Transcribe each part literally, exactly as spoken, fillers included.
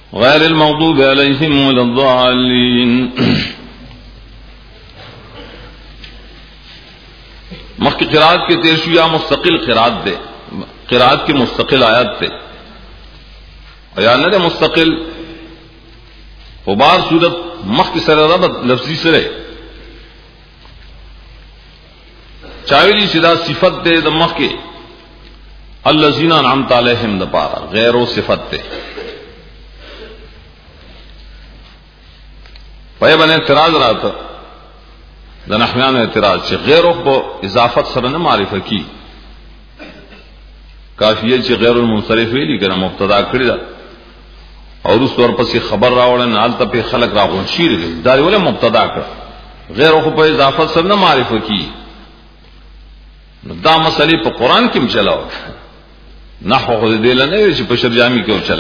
غیر المغضوب علیہم ولا الضالین. مخ کی قرات کے تیرشو یا مستقل قرات دے قرات کی مستقل آیات تے یا نہ دے مستقل وبار صورت مخ کی سر ربط لفظی سرے چاویلی سدا صفت دے دا مخ کے الذین انعمت علیہم دا پارا غیر و صفت دے پے بنے اعتراض رہا تھا دا نحویان اعتراض چھ غیرو کو اضافت سر نہ معرفہ کی کافی ہے چھ غیر المنصرف ویلی کنا مبتدا کړی دا اور اس طور پس خبر راوړل نه الته په خلق راغون شیر دا ولې مبتدا کړ غیرو کو په اضافت سر نہ معرفہ کی دا مسئلے په قران کې مچلاو نحو خو دې لنه چې په شرجامی کې وچلای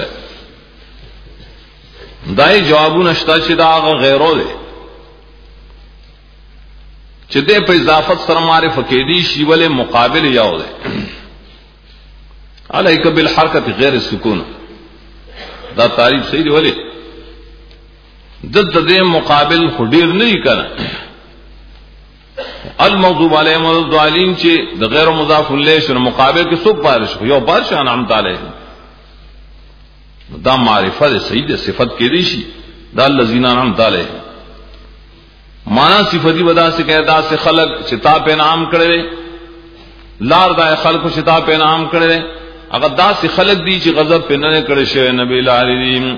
دای جوابونه شتا چې دا غیرو دے چې دې په اضافت سره معرفه کې دي شی ولې مقابل یاو دے علیک بالحرکت غیر السکون دا تعریف صحیح دی ولې ضد دې مقابل خډیر نه کړه المغضوب علیهم والضالین چې د غیر مضاف الیه سره مقابل کې څوک بارش یو بارش انعمت علیهم دا معرفت صحیح دے صفت کې دی شي دا الذین انعمت علیهم معنا صفتی ودا سے کہہ دا سے خلق چتا پہ انعام کړي لار دا خلق چتا پہ انعام کړي اگر دا سے خلق دی چې غضب پہ نه کړي شی نبی العالمین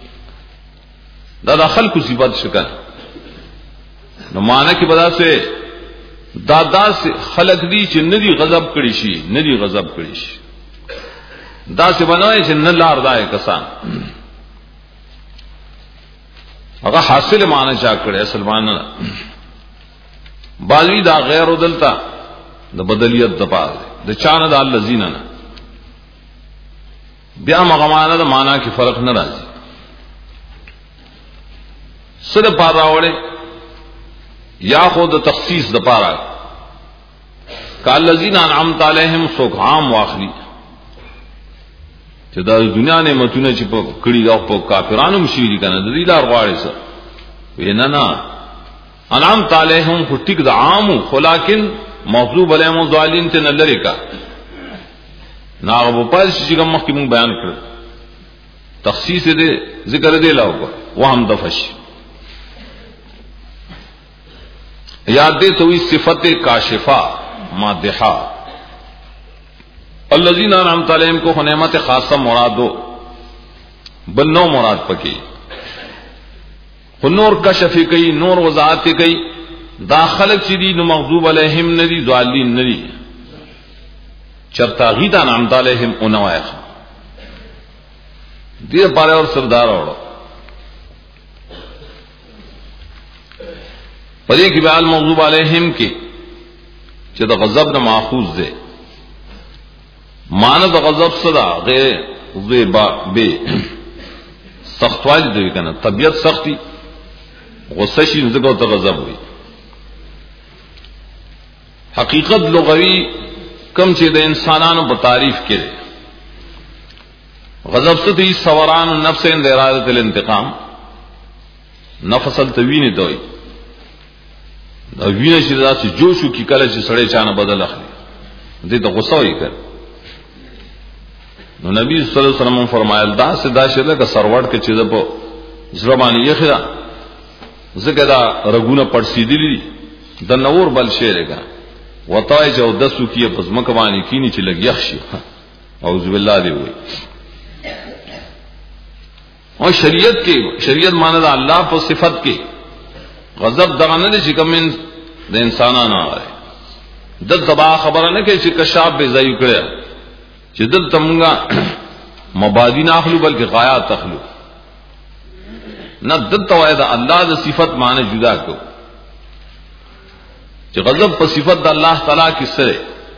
دا دا خلق صفت شکل نو معنا کی ودا سے دا دا سے خلق دی چې ندی غضب کړي شي ندی غضب کړي شي دا سے بنائے چې نه لار دای کسان هغه حاصل معنی چا کړي اصل معنی باوی دا غیر دلتا د بدلیت د پاره د چانه د الذین نه بیا مغمانه د معنی کې فرق نه راځي سره پاره وړي یا خود تخصیص د پاره کال الذین انعمت علیهم سوک عام واخلی چې دا دنیا نعمتونه چې په کړي دا په کافرانو مشیری کنه د دې لار غواړي څه وینا نه انعام علیهم خو ټیک د عام خلاکن موضوع علیهم الضالین ته نه لری کا ناغه په پاس چې کوم مخکې مونږ بیان کړ تخصیص دې ذکر دې لاو وهم دفش یاد دې توي صفت کاشفہ مادحہ الذین انعمت علیہم کو نعمت خاصہ مراد ہو بل نو مراد پکی نور کشف کئی نور وضاحت کئی داخلت چدی نو مغضوب علیہم ندی ضالین ندی چرتا غیتا انعمت علیہم انوائخ دیر پارے اور سردار اوڑو پدے کی بیال مغضوب علیہم کی چد غضب نہ ماخوذ دے ماند غضب صدا غیر با بے سخت والی دوی کنا طبیعت سختی غصہ شي زګو ته غضب وي حقیقت لغوی کم چې د انسانانو په تعریف کې غضب ستې سوران النفس عند اراده الانتقام نفس التوین دوی دا وینه چې داسې جوشو کې کله چې سړی چانه بدل اخلي دې ته غصه وي کړ نو نبی صلی اللہ علیہ وسلم فرمایل دا سے دا شله کا سروړ کې چې په زربانی یې خدا زګه دا رګونه پړسیدلی د نور بل شی لګا وتای جو دسو کې په ځمکه باندې کینی چې لګ یخشي اعوذ بالله دی وي او شریعت کې شریعت معنی دا الله په صفت کې غضب دغه نه چې کوم د انسانانو راځي د دبا خبره نه کې چې کشاب به ځای کړی چې دل تمغا مبادی نه اخلو بلکې غایات اخلو نہ دل توحید اللہ د صفت معنی جدا کو چې غضب په صفت د الله تعالی کې سره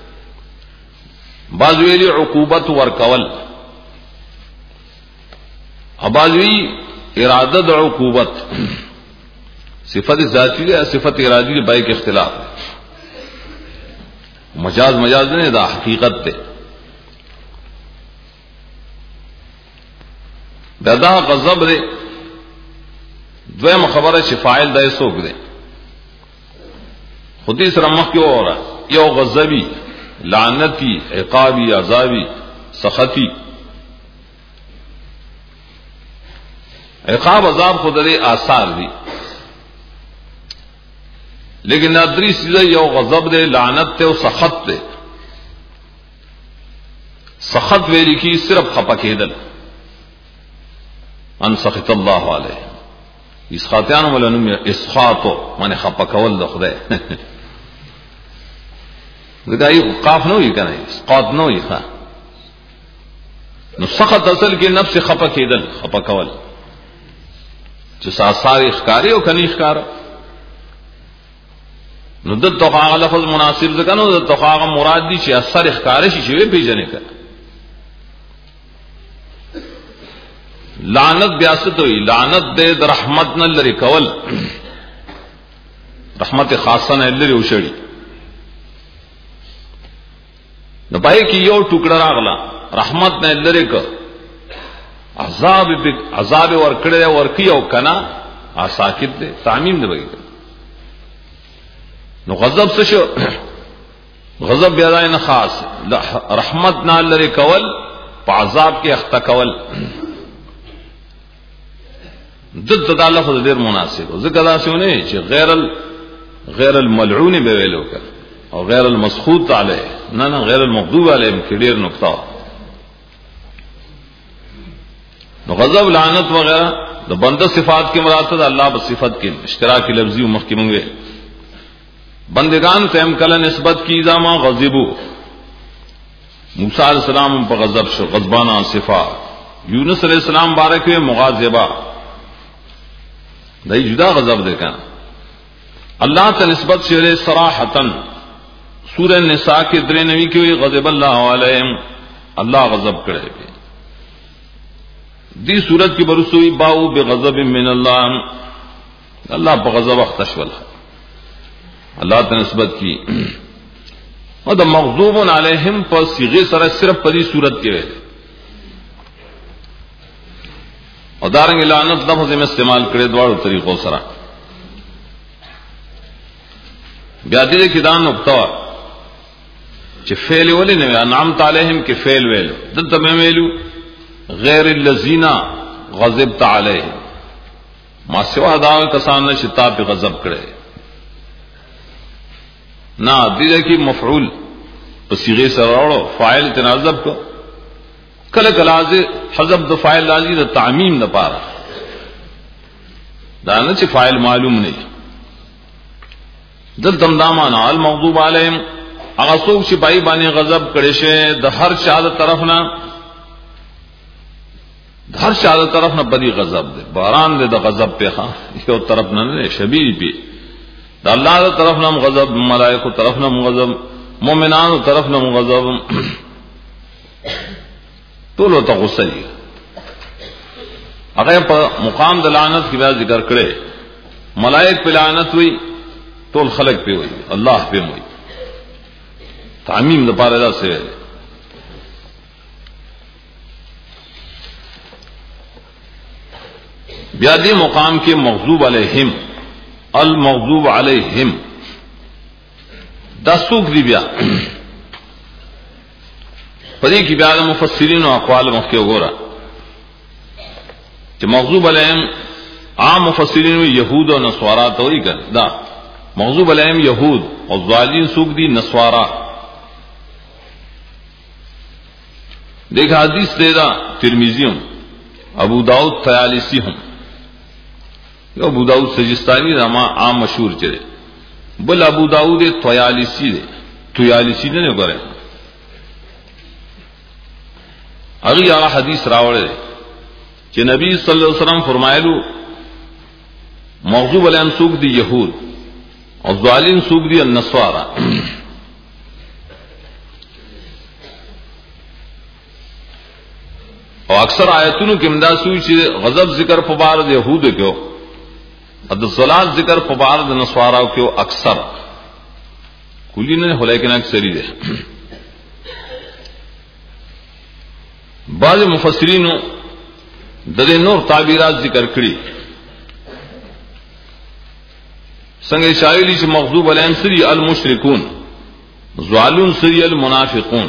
بعضوی عقوبت ورکول اباظوی اراده د عقوبت صفت ذاتی ہے صفت ارادی ہے بائی کے اختلاف مجاز مجاز نہیں دا حقیقت تے ددا غضب دے دویم خبره چې فاعل دای څوک دی خودی سره مخ کې اورا یو غضبی لعنتی عقابی عذابی سخطی عقاب عذاب خود دې آثار دي لیکن ادری سیده یو غضب دے لعنت تے و سخط دے سخط ویلی کی صرف خپا کېدل ان سخط اللہ علیہ اسخاتیانو ملنم اسخاتو مانے خپا کول دا خدای دکائی قاف نوئی کنا اسقات نوئی خواہ نو سخط اصل کی نفس خپا کېدل خپا کول چس آثار اخکاری و کنی اخکارا نو د توقع لفظ مناسب ځکه نو د توقع مراد دي چې اثر اخکار شي چې پیژنې کړه لعنت بیا څه ته وي لعنت د رحمت نه لري کول رحمت خاصه نه لري وشړي نو پای کې یو ټوکړه راغلا رحمت نه لري ک عذاب به عذاب ور کړه ور کیو کنا ا ساکت دي تعمیم دی وایي نو غضب څه شو غضب بیا نه خاص رحمت نه لري کول په عذاب کې اخته کول ضد د لفظ ډیر مناسب ذکر دا شونه چې غیر ال غیر الملعون به ویلو کړ او غیر المسخوط علیه نه نه غیر المغضوب علیه کې ډیر نقطه نو غضب لعنت وغیرہ د بنده صفات کې مراد ده الله په صفت کې اشتراک لفظي او مخکې مونږه بندگان ته هم کله نسبت کی ځما غضبو موسی علیہ السلام په غضب شو غضبانه صفات یونس علیہ السلام بارک میں مغاضبہ دای جدا غضب ده کنا اللہ ته نسبت شری صراحتا سورہ نساء کے درې نوی کې غضب الله علیہم اللہ غضب کړي دی صورت کی برسوی باو بغضب من اللہ اللہ بغضب اختشول اللہ ته نسبت کی او د مغضوب علیہم پر صیغه سره صرف په دې صورت کې ویل او دارنګ لعنت لفظ میں استعمال کړي دواړو طریقو سره بیا دې کې دا نقطه چې فعل ولې نه انعمت علیہم کې فعل ویل دته مې ویلو غیر الذین غضبت علیہم ما سوا دا کسان چې تا په غضب کړي نا دې کې مفعول په صيغه سره راوړو فاعل تنازب کو کله کله حذف د فاعل لازم د تعمیم نه پاره دا نه چې فاعل معلوم نه دلته دمانا المغضوب علیهم هغه څوک چې پای باندې غضب کړي شه د هر چا د طرف نه د هر چا د طرف نه بدی غضب ده باران ده د غضب په ښه یو طرف نه نه شبیه پی د الله د طرف نه غضب ملائکه طرف نه غضب مؤمنانو طرف نه غضب ټول ته غصه دي هغه په مقام د لعنت کې بیا ذکر کړي ملائک په لعنت وي ټول خلق په وي الله په وي تعمیم د پاره دا څه بیا دې مقام کې مغضوب علیہم المغضوب علیہم دا سوق دی بیا پدې کې بیا د مفسرین او اقوال مخکې وګوره چې مغضوب علیہم عام مفسرین او يهود او نصارا ته وایي کړه دا مغضوب علیہم يهود او ضالین سوق دی نصارا دیکھ حدیث دے دا ترمذی ابو داؤد طیالسی ہم یو ابو داؤد سجستانی دا ما عام مشہور چرے بل ابو داؤد طیالسی دے طیالسی نے نہیں کرے اگلی آغا حدیث راوڑے کہ نبی صلی اللہ علیہ وسلم فرمائلو مغضوب علیہم سوق دی یہود اور ضالین سوق دی النصارى او اکثر آیتونو کې امدا سوی چې غضب ذکر په بار د يهود کې او د صلات ذکر په بار د نصارا کې اکثر کلی نه هله کې نه اکثری ده بعض مفسرین د نور تعبیرات ذکر کړي څنګه شایلی چې مغضوب علیهم سری المشرکون ظالمون سری المنافقون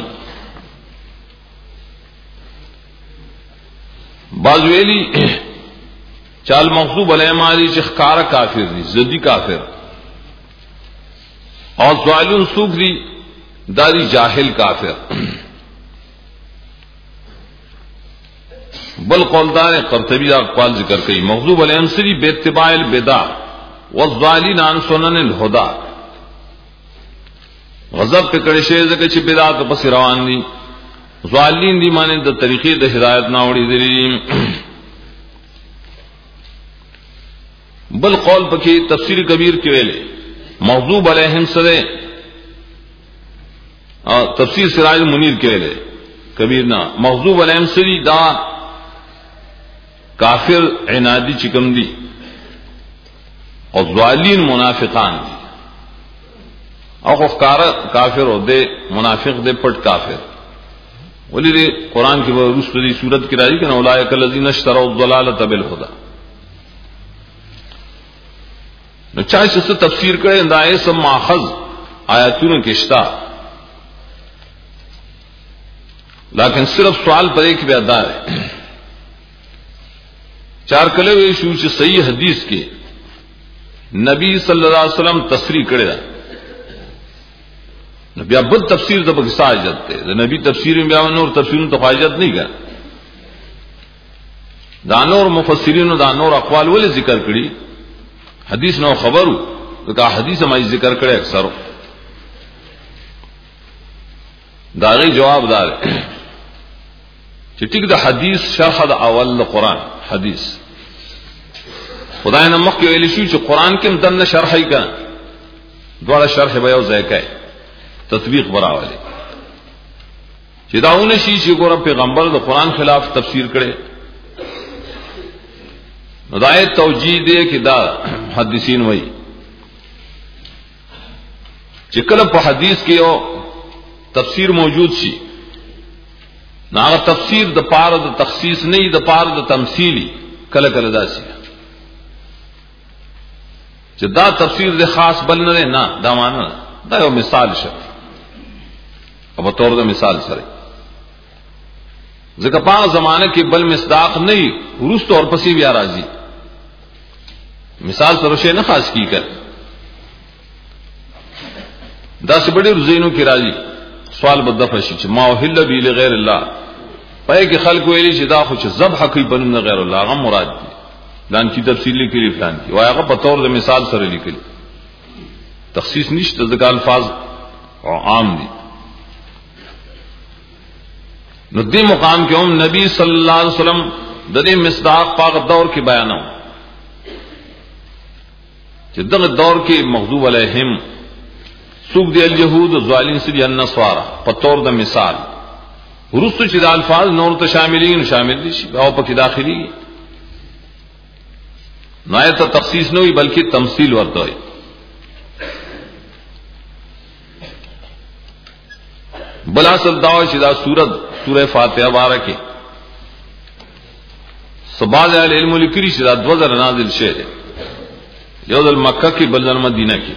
بعض ویلی چال مغضوب علیهم علی چې ښکارا کافر دي زدی کافر اور ظالمون سوق دي داری جاہل کافر بل قولدار قرطبی اقوال ذکر کئی مغضوب علیہم سری بے اتباع البدع والضالین عن سنن الہدا غضب پہ کڑے شے زکه چې بدعت پس روان دي ضالین دی معنی د طریقې د ہدایت نه وړي دي بل قول پکې تفسیر کبیر کې ویلې مغضوب علیہم سره تفسیر سراج منیر کې ویلې کبیر نا مغضوب علیہم سری دا کافر عنادی چکم دی اور ظالین منافقان دی او خفکار کافر ہو دے منافق دے پٹ کافر ولی دے قرآن کی وہ رسل دی صورت کی راضی کہ نا اولئک الذین اشتروا الضلالۃ بالہدی نو چاہے سے تفسیر کرے اندائے سب ماخذ آیاتوں کے اشتا لیکن صرف سوال پر ایک بھی ادا ہے چار کلے ہوئے شو چې صحیح حدیث کې نبی صلی اللہ علیہ وسلم تصریح کړی دا نبی ابل تفسیر د بغسا اجازت ده نبی تفسیر میں بیا نور تفسیروں تو اجازت نہیں کړ دا نور مفسرین دا نور اقوال ول ذکر کړي حدیث نو خبرو دا حدیث ما ذکر کړي اکثر دا غي جواب دار چې ټیک د حدیث شرح د اول قرآن حدیث خدای نه مخکې ویل شي چې قرآن کې متن شرح یې کا دواړه شرح به یو ځای کوي تطبیق براولي چې داونه شي چې ګور پیغمبر د قرآن خلاف تفسیر کړي هدایت توجیه دې کې دا محدثین وایي چې کله په حدیث کې یو تفسیر موجود شي ناغه تفسیر د پاره د تخصیص نه د پاره د تمثيلي کله کله داسي چې دا تفسیر د خاص بل نه نه دا معنا دا یو مثال شه او په تور د مثال سره ځکه په زمانه کې بل مصداق نه ورست اور پسې بیا راځي مثال سره شی نه خاص کی کړ دا سبډي رزینو کې راځي سوال بدفع شي چې ما وحل بی لغیر الله پای کې خلق ویلي چې دا خو چې ذبح کوي بل غیر الله هغه مراد دي دان کی تفصیل لیکلي فلان کی وای هغه په تور د مثال سره لیکلي تخصیص نشته ځکه الفاظ عام دي نو دې مقام کې هم نبی صلی الله علیه وسلم د دې مصداق په دور کې بیانو چې دغه دور کې مغضوب علیهم سوق دی اليهود ظالمین سری النصارى په تور د مثال ورستو چې د الفاظ نور ته شاملین شامل دي شي او په کې داخلي نه ته تخصیص نه وي بلکې تمثيل ورته وي بل اصل دا چې دا سورۃ سورہ فاتحه بارکه سبحان العلم لکری چې دا دو زره نازل شوه یو د مکه کې بل د مدینه کې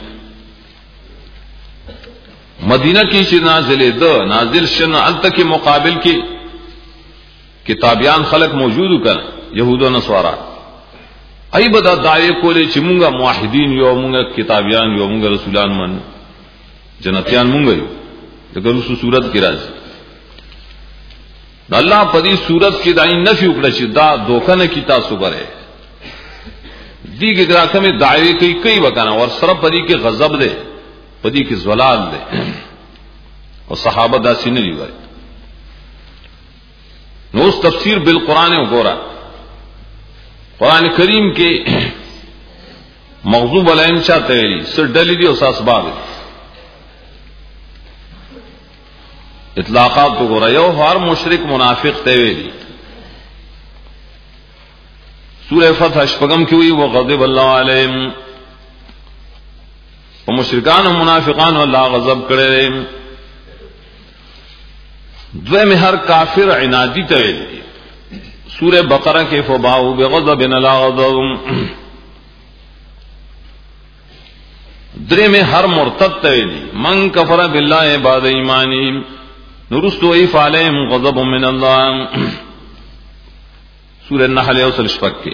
مدینہ کی چې نازل ده نازل شنه الته کې مقابل کې کتابیان خلق موجود کړه يهود او نصارا ای بدا دای کولې چې مونږه موحدین یو مونږه کتابیان یو مونږه رسولان من جنتیان مونږ یو دغه رسو صورت کې راځي الله په دې صورت کې دای نفي وکړه چې دا دوکنه کی تاسو غره دیګه راکمه دعوی کوي کوي وکنه ور سره په دې کې غضب ده پدی کی زلال دے اور صحابہ دا سینه دی وای نو اس تفسیر بالقران وګورا قران کریم کې موضوع علیهم چاته ویلي سر ډلې دي او اسباب اطلاقات وګورا یو هر مشرک منافق ته ویلي سورہ فتح شپږم کې وی وغضب الله علیهم و مشرکان و منافقان اللہ غضب کرے دوے میں ہر کافر عنادی تویل سورہ بقرہ کے فباؤ بغضب علی غضب درے میں ہر مرتد تویلی من کفر باللہ بعد ایمانی نرستو ایف علیہم غضب من اللہ. سورہ النحل اوسل شپک کے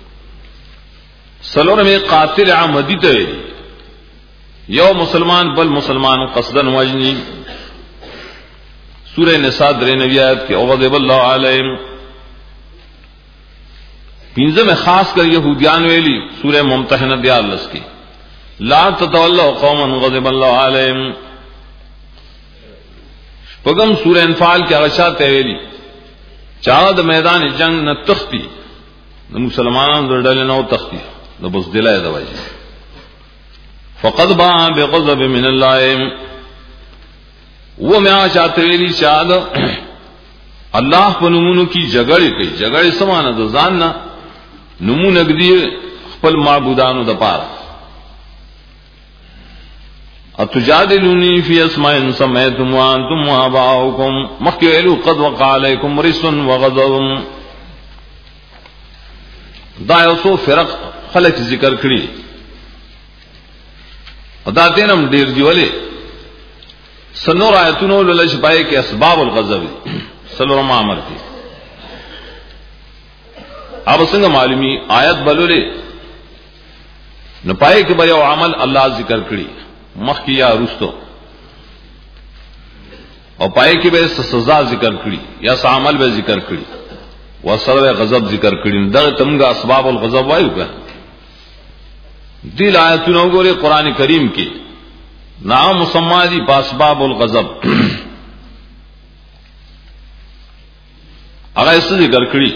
سلور میں قاتل عمدی تویلی یو مسلمان بل مسلمان قصدن وجنی. سورہ نساء درے نبیات کے غضب اللہ علیہم. پینزہ میں خاص کر یہودیان ویلی سورہ ممتحنہ دیالس کی لا تتولوا قوما غضب اللہ علیہم. پگم سورہ انفال کے اغشات ویلی چاہد میدان جنگ نہ تختی نہ مسلمان ڈلے نہ تختی نہ بزدل دوائی فقد باء بغضب من اللہ. وہ میں چاہتے ویلی چاہد اللہ پر نمونو کی جگڑی کئی جگڑی سمانا تو جاننا نمو نگدی خپل معبودانو د پار اتجادلونی فی اسماء سمیتم وانتم وآباؤکم مخیلو قد وقع علیکم رجس وغضب. دا یوسو فرق خلق ذکر کری دا تینم دیر دیولی سنور آیتونو للش پائے کہ اسباب الغضب سلور معامر کی اب سنگ معلومی آیت بلولے نہ پائے کہ بھائی عمل اللہ ذکر کری مخ کیا رستو اور پائے کہ بھائی سزا ذکر کری یا سعمل بے ذکر کری وہ سر غضب ذکر کری در تمگا اسباب الغضب وایو کا دل آیتونو گورے قرآن کریم کی نام مسمى دی باسباب الغضب اگر اس ذکر کری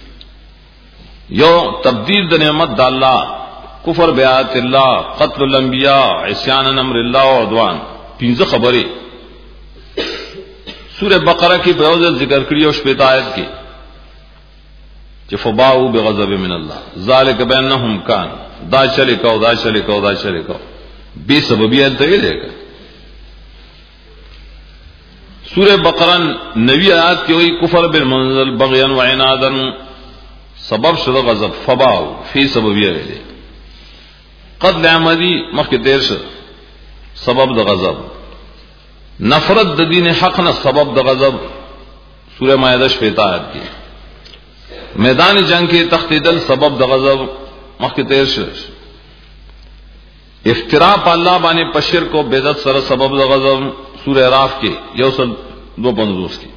یو تبدیل د نعمت د اللہ کفر بیات اللہ قتل الانبیاء عصیان امر اللہ و عدوان پینزہ خبریں سورہ بقرہ کی بروزت ذکر کری اور شپیت آیت کی کہ فباؤ بغضب من اللہ ذالک بینہم کان دا چلے کو دا چلے کو دا چلے کو بے سببیت دے دے گا. سورہ بقرہ نوی آیات کی ہوئی کفر بالمنزل بغیان و عنادن سبب شد غضب فباؤ فی سببیہ دے قتل عمدی مخ کے دیر سے سبب د غضب نفرت د دین حق نہ سبب د غضب. سورہ مائدہ شپیت آیت کی میدان جنگ کے تخت دل سبب د غضب مخ کے دیر سے افتراء پا اللہ بانے پشر کو بیدت سر سبب د غضب. سورہ راف کے یوسل دو پندوس کی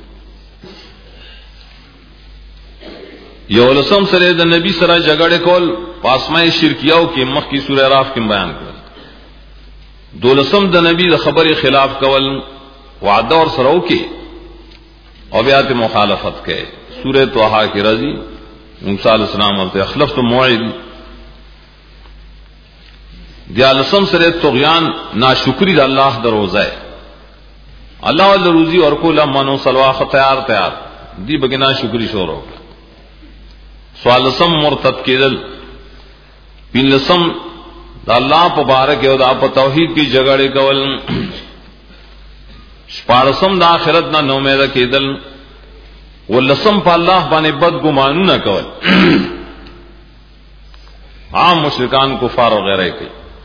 یولسم سرے د نبی سرا جگڑے کول پاسمائے شرکیاو کی مخ کی سورہ راف کی بیان کول دولسم د نبی د خبر خلاف کول وعدہ اور سرو کی اویات مخالفت کے سورہ طٰہٰ کی رضی موسیٰ علیہ السلام اور اخلفت موعد. دیالسم سرے طغیان ناشکری دا اللہ دروزہ اللہ واللہ روزی اور کو لمنو سلواخ تیار تیار دی بگنا شکری شور ہوگا. سوالسم مرتد کیدل. پینلسم دا اللہ پبارک او دا پا توحید کی جگڑے کول. شپارسم دا آخرت نا نومیدہ کیدل. واللسم پا اللہ بانے بد گمانو نہ کول عام مشرکان کفار وغیرہ کی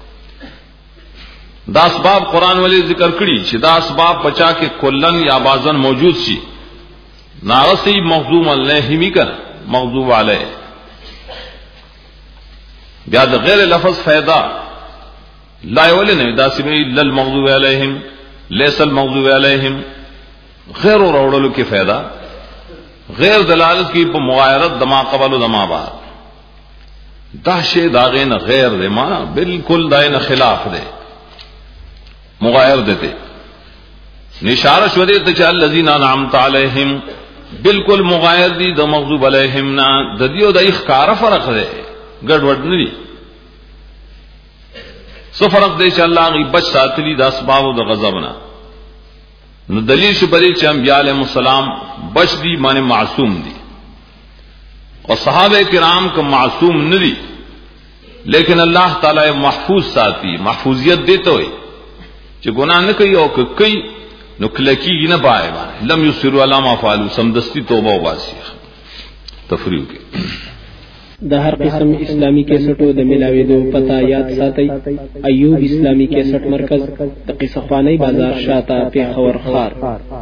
دا اسباب قرآن والی ذکر کری چھ دا اسباب بچا کے کلن یا بازن موجود سی ناغسی مغضوب علیہمی کر مغضوب علیہ بیاد غیر لفظ فیدہ لا ولی نہیں دا سمی للمغضوب علیہم لیس المغضوب علیہم غیر و روڑلو کی فیدہ غیر دلالت کی پا مغایرت دما قبل و دما بعد دا شے داغین غیر دے مانا بالکل دائن خلاف دے مغایر دیتے نشارش ودیتے چا الذین انعمت علیہم بالکل مغایر دی دا مغضوب علیہم نا دا دیو دا اخکار فرق دے گڑ وڈ ندی سو فرق دے چا اللہ غی بچ ساتلی دا اسباب دا غضبنا نو دلیل شپری چا انبیاء علیہ السلام بچ دی مانے معصوم دی اور صحابہ کرام کا معصوم ندی لیکن اللہ تعالی محفوظ ساتھی محفوظیت دیتے ہوئے کہ گناہ نہ کئی اور کئی نکلکی نہ پائے بانے لم یسروا علی ما فعلوا سمدستی توبہ و باسی تفریح کې د هر قسم اسلامی کیسټو د ملاويدو پتا یاد ساتي ایوب اسلامی کیسټ مرکز د قصه خوانی بازار شاته پیښور خار